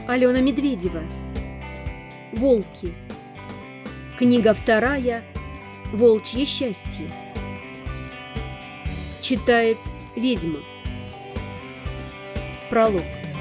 Алена Медведева. Волки. Книга 2. Волчье счастье. Читает ведьма. Пролог.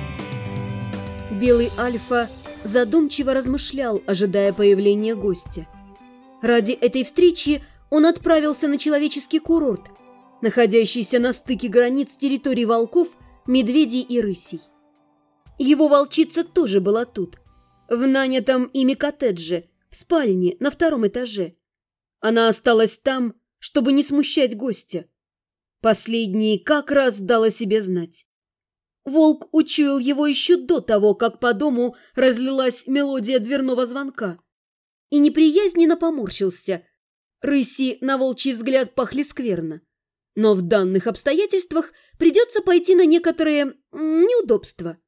Белый Альфа задумчиво размышлял, ожидая появления гостя. Ради этой встречи он отправился на человеческий курорт, находящийся на стыке границ территорий волков, медведей и рысей. Его волчица тоже была тут, в нанятом ими коттедже, в спальне на 2 этаже. Она осталась там, чтобы не смущать гостя. Последний как раз дал о себе знать. Волк учуял его еще до того, как по дому разлилась мелодия дверного звонка, и неприязненно поморщился. Рыси, на волчий взгляд, пахли скверно. Но в данных обстоятельствах придется пойти на некоторые неудобства.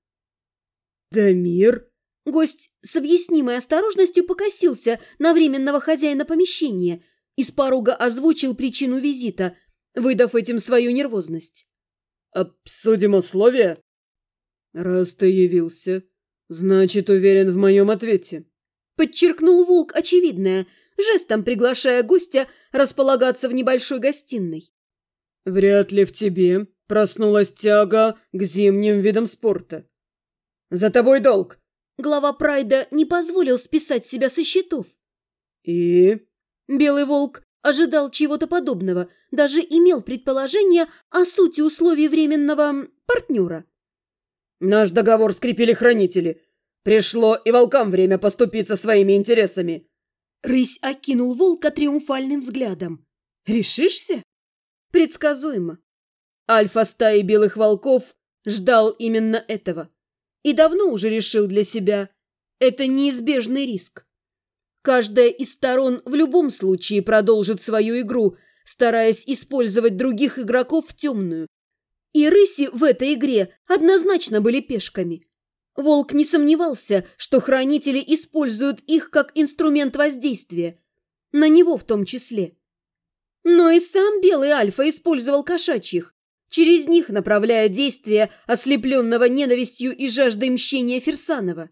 «Дамир?» Гость с объяснимой осторожностью покосился на временного хозяина помещения и с порога озвучил причину визита, выдав этим свою нервозность. «Обсудим условия?» «Раз ты явился, значит, уверен в моем ответе», — подчеркнул волк очевидное, жестом приглашая гостя располагаться в небольшой гостиной. «Вряд ли в тебе проснулась тяга к зимним видам спорта. За тобой долг». Глава Прайда не позволил списать себя со счетов. «И?» Белый волк ожидал чего-то подобного, даже имел предположение о сути условий временного партнера. «Наш договор скрепили хранители. Пришло и волкам время поступиться своими интересами». Рысь окинул волка триумфальным взглядом. «Решишься?» Предсказуемо. Альфа стаи белых волков ждал именно этого. И давно уже решил для себя. Это неизбежный риск. Каждая из сторон в любом случае продолжит свою игру, стараясь использовать других игроков в темную. И рыси в этой игре однозначно были пешками. Волк не сомневался, что хранители используют их как инструмент воздействия. На него в том числе. Но и сам белый Альфа использовал кошачьих, через них направляя действия ослепленного ненавистью и жаждой мщения Фирсанова.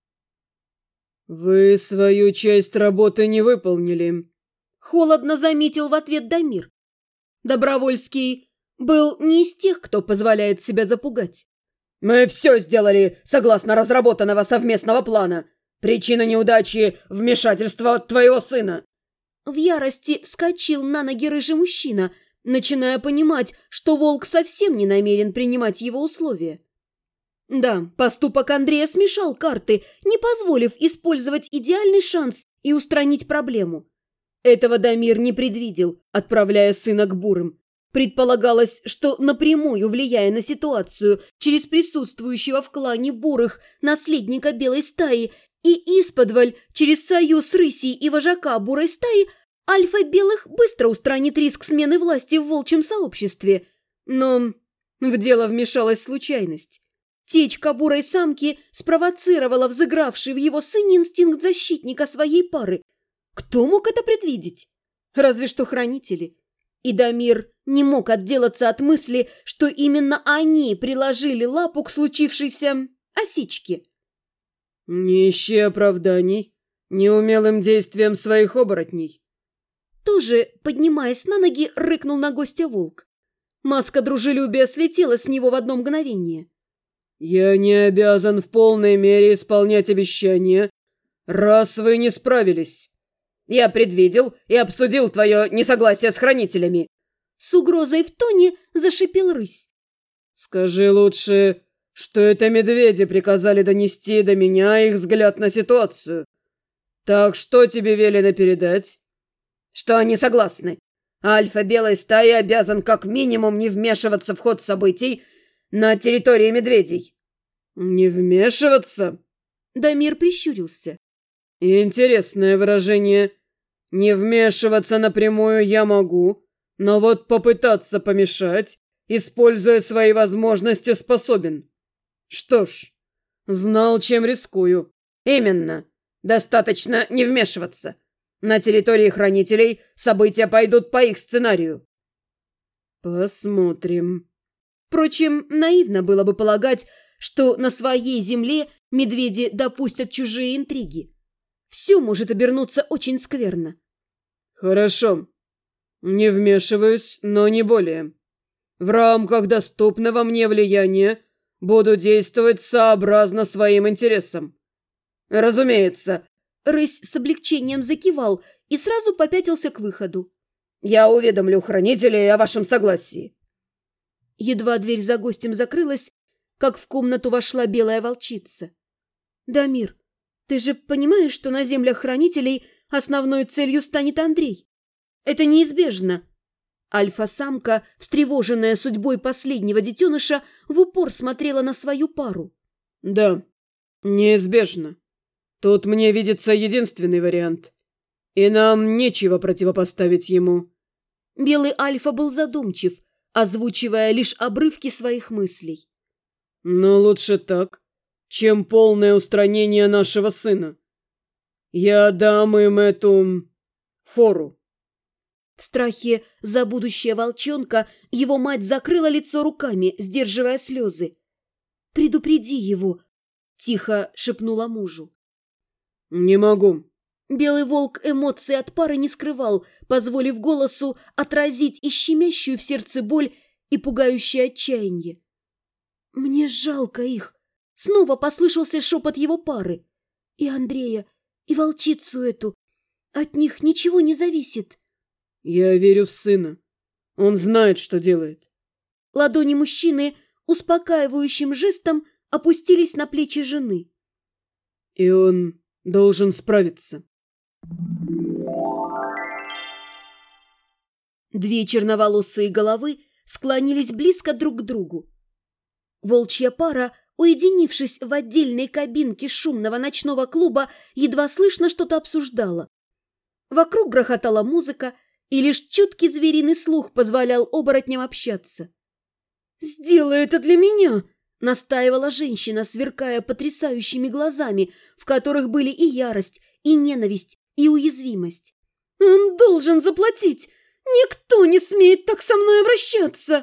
«Вы свою часть работы не выполнили», — холодно заметил в ответ Дамир. Добровольский был не из тех, кто позволяет себя запугать. «Мы все сделали согласно разработанного совместного плана. Причина неудачи – вмешательство твоего сына». В ярости вскочил на ноги рыжий мужчина, начиная понимать, что волк совсем не намерен принимать его условия. Да, поступок Андрея смешал карты, не позволив использовать идеальный шанс и устранить проблему. Этого Дамир не предвидел, отправляя сына к бурым. Предполагалось, что напрямую влияя на ситуацию через присутствующего в клане бурых наследника белой стаи и исподволь через союз рысей и вожака бурой стаи, Альфа белых быстро устранит риск смены власти в волчьем сообществе. Но в дело вмешалась случайность. Течка бурой самки спровоцировала взыгравший в его сыне инстинкт защитника своей пары. Кто мог это предвидеть? Разве что хранители. И Дамир не мог отделаться от мысли, что именно они приложили лапу к случившейся осечке. «Не ищи оправданий неумелым действием своих оборотней». Тоже, поднимаясь на ноги, рыкнул на гостя волк. Маска дружелюбия слетела с него в одно мгновение. «Я не обязан в полной мере исполнять обещания, раз вы не справились. Я предвидел и обсудил твое несогласие с хранителями». С угрозой в тоне зашипел рысь. «Скажи лучше, что это медведи приказали донести до меня их взгляд на ситуацию. Так что тебе велено передать?» «Что они согласны. Альфа белой стаи обязан как минимум не вмешиваться в ход событий на территории медведей». «Не вмешиваться?» Дамир прищурился. «Интересное выражение. Не вмешиваться напрямую я могу, но вот попытаться помешать, используя свои возможности, способен. Что ж, знал, чем рискую». «Именно. Достаточно не вмешиваться. На территории хранителей события пойдут по их сценарию». «Посмотрим». Впрочем, наивно было бы полагать, что на своей земле медведи допустят чужие интриги. Все может обернуться очень скверно. Хорошо. Не вмешиваюсь, но не более. В рамках доступного мне влияния буду действовать сообразно своим интересам. Разумеется. Рысь с облегчением закивал и сразу попятился к выходу. Я уведомлю хранителей о вашем согласии. Едва дверь за гостем закрылась, как в комнату вошла белая волчица. «Дамир, ты же понимаешь, что на землях хранителей основной целью станет Андрей? Это неизбежно». Альфа-самка, встревоженная судьбой последнего детеныша, в упор смотрела на свою пару. «Да, неизбежно. Тут мне видится единственный вариант. И нам нечего противопоставить ему». Белый Альфа был задумчив, озвучивая лишь обрывки своих мыслей. «Но лучше так, чем полное устранение нашего сына. Я дам им эту фору». В страхе за будущее волчонка его мать закрыла лицо руками, сдерживая слезы. «Предупреди его», — тихо шепнула мужу. «Не могу». Белый волк эмоций от пары не скрывал, позволив голосу отразить и щемящую в сердце боль, и пугающее отчаяние. «Мне жалко их», — снова послышался шепот его пары. «И Андрея, и волчицу эту. От них ничего не зависит». «Я верю в сына. Он знает, что делает». Ладони мужчины успокаивающим жестом опустились на плечи жены. «И он должен справиться». Две черноволосые головы склонились близко друг к другу. Волчья пара, уединившись в отдельной кабинке шумного ночного клуба, едва слышно что-то обсуждала. Вокруг грохотала музыка, и лишь чуткий звериный слух позволял оборотням общаться. «Сделай это для меня!» — настаивала женщина, сверкая потрясающими глазами, в которых были и ярость, и ненависть, и уязвимость. «Он должен заплатить! Никто не смеет так со мной обращаться!»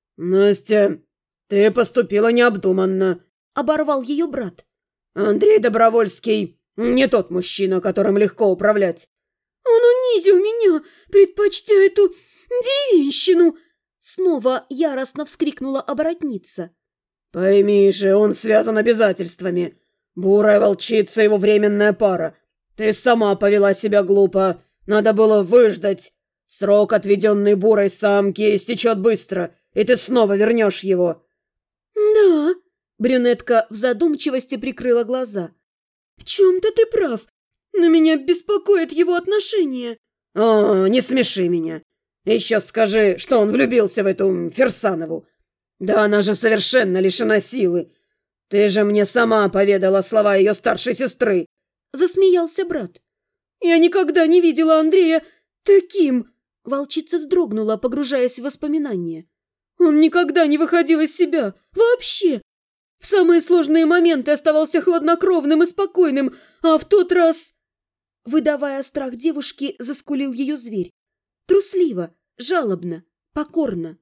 «Настя, ты поступила необдуманно», — оборвал ее брат. «Андрей Добровольский не тот мужчина, которым легко управлять». «Он унизил меня, предпочтя эту деревенщину!» Снова яростно вскрикнула оборотница. «Пойми же, он связан обязательствами. Бурая волчица — его временная пара. Ты сама повела себя глупо. Надо было выждать. Срок, отведенный бурой самке, истечет быстро, и ты снова вернешь его». «Да», — брюнетка в задумчивости прикрыла глаза. «В чем-то ты прав. Но меня беспокоит его отношение». «О, не смеши меня. Еще скажи, что он влюбился в эту Ферсанову. Да она же совершенно лишена силы. Ты же мне сама поведала слова ее старшей сестры». Засмеялся брат. «Я никогда не видела Андрея таким...» Волчица вздрогнула, погружаясь в воспоминания. «Он никогда не выходил из себя. Вообще. В самые сложные моменты оставался хладнокровным и спокойным, а в тот раз...» Выдавая страх девушки, заскулил ее зверь. Трусливо, жалобно, покорно.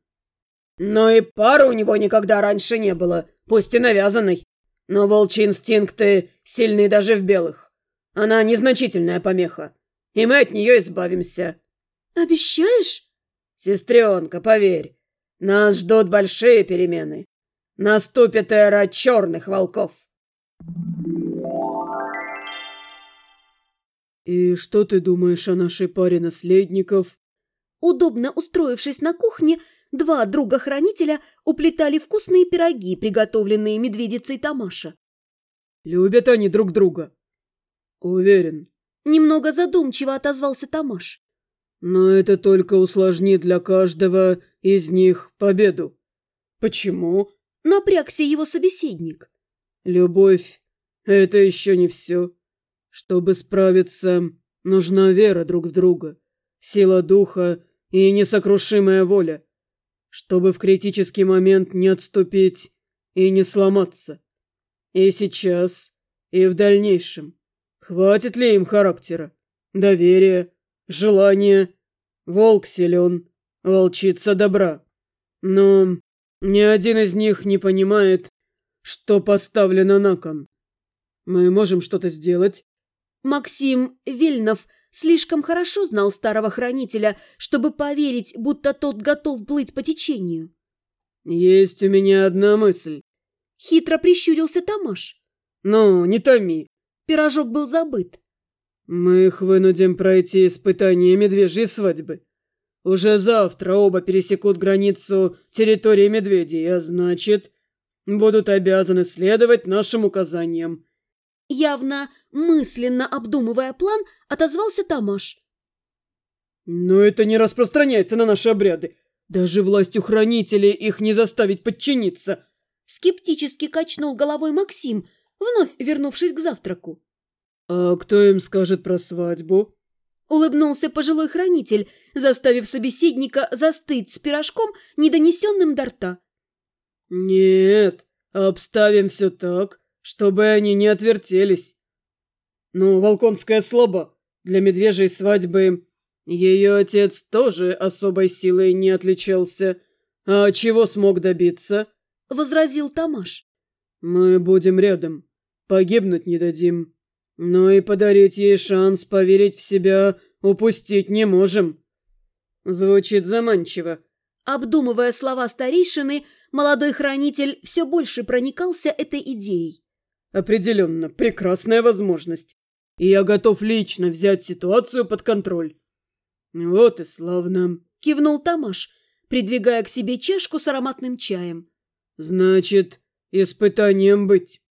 «Но и пары у него никогда раньше не было, пусть и навязанной. Но волчьи инстинкты сильны даже в белых. Она незначительная помеха, и мы от нее избавимся». «Обещаешь?» «Сестренка, поверь, нас ждут большие перемены. Наступит эра черных волков». «И что ты думаешь о нашей паре наследников?» Удобно устроившись на кухне, два друга-хранителя уплетали вкусные пироги, приготовленные медведицей Тамаша. «Любят они друг друга?» «Уверен». Немного задумчиво отозвался Тамаш. «Но это только усложнит для каждого из них победу». «Почему?» Напрягся его собеседник. «Любовь — это еще не все. Чтобы справиться, нужна вера друг в друга, сила духа и несокрушимая воля, чтобы в критический момент не отступить и не сломаться. И сейчас, и в дальнейшем. Хватит ли им характера, доверия, желания? Волк силен, волчица добра. Но ни один из них не понимает, что поставлено на кон. Мы можем что-то сделать?» Максим Вильнов слишком хорошо знал старого хранителя, чтобы поверить, будто тот готов плыть по течению. «Есть у меня одна мысль». Хитро прищурился Тамаш. «Ну, не томи». Пирожок был забыт. «Мы их вынудим пройти испытание медвежьей свадьбы. Уже завтра оба пересекут границу территории медведей, а значит, будут обязаны следовать нашим указаниям». Явно мысленно обдумывая план, отозвался Тамаш. «Но это не распространяется на наши обряды. Даже властью хранителей их не заставить подчиниться». Скептически качнул головой Максим, вновь вернувшись к завтраку. «А кто им скажет про свадьбу?» Улыбнулся пожилой хранитель, заставив собеседника застыть с пирожком, недонесенным до рта. «Нет, обставим все так, чтобы они не отвертелись. Но Волконская слаба. Для медвежьей свадьбы ее отец тоже особой силой не отличался. А чего смог добиться?» — возразил Тамаш. «Мы будем рядом. Погибнуть не дадим. Но и подарить ей шанс поверить в себя упустить не можем». Звучит заманчиво. Обдумывая слова старейшины, молодой хранитель все больше проникался этой идеей. «Определенно, прекрасная возможность. И я готов лично взять ситуацию под контроль». «Вот и славно», — кивнул Тамаш, придвигая к себе чашку с ароматным чаем. «Значит, испытанием быть».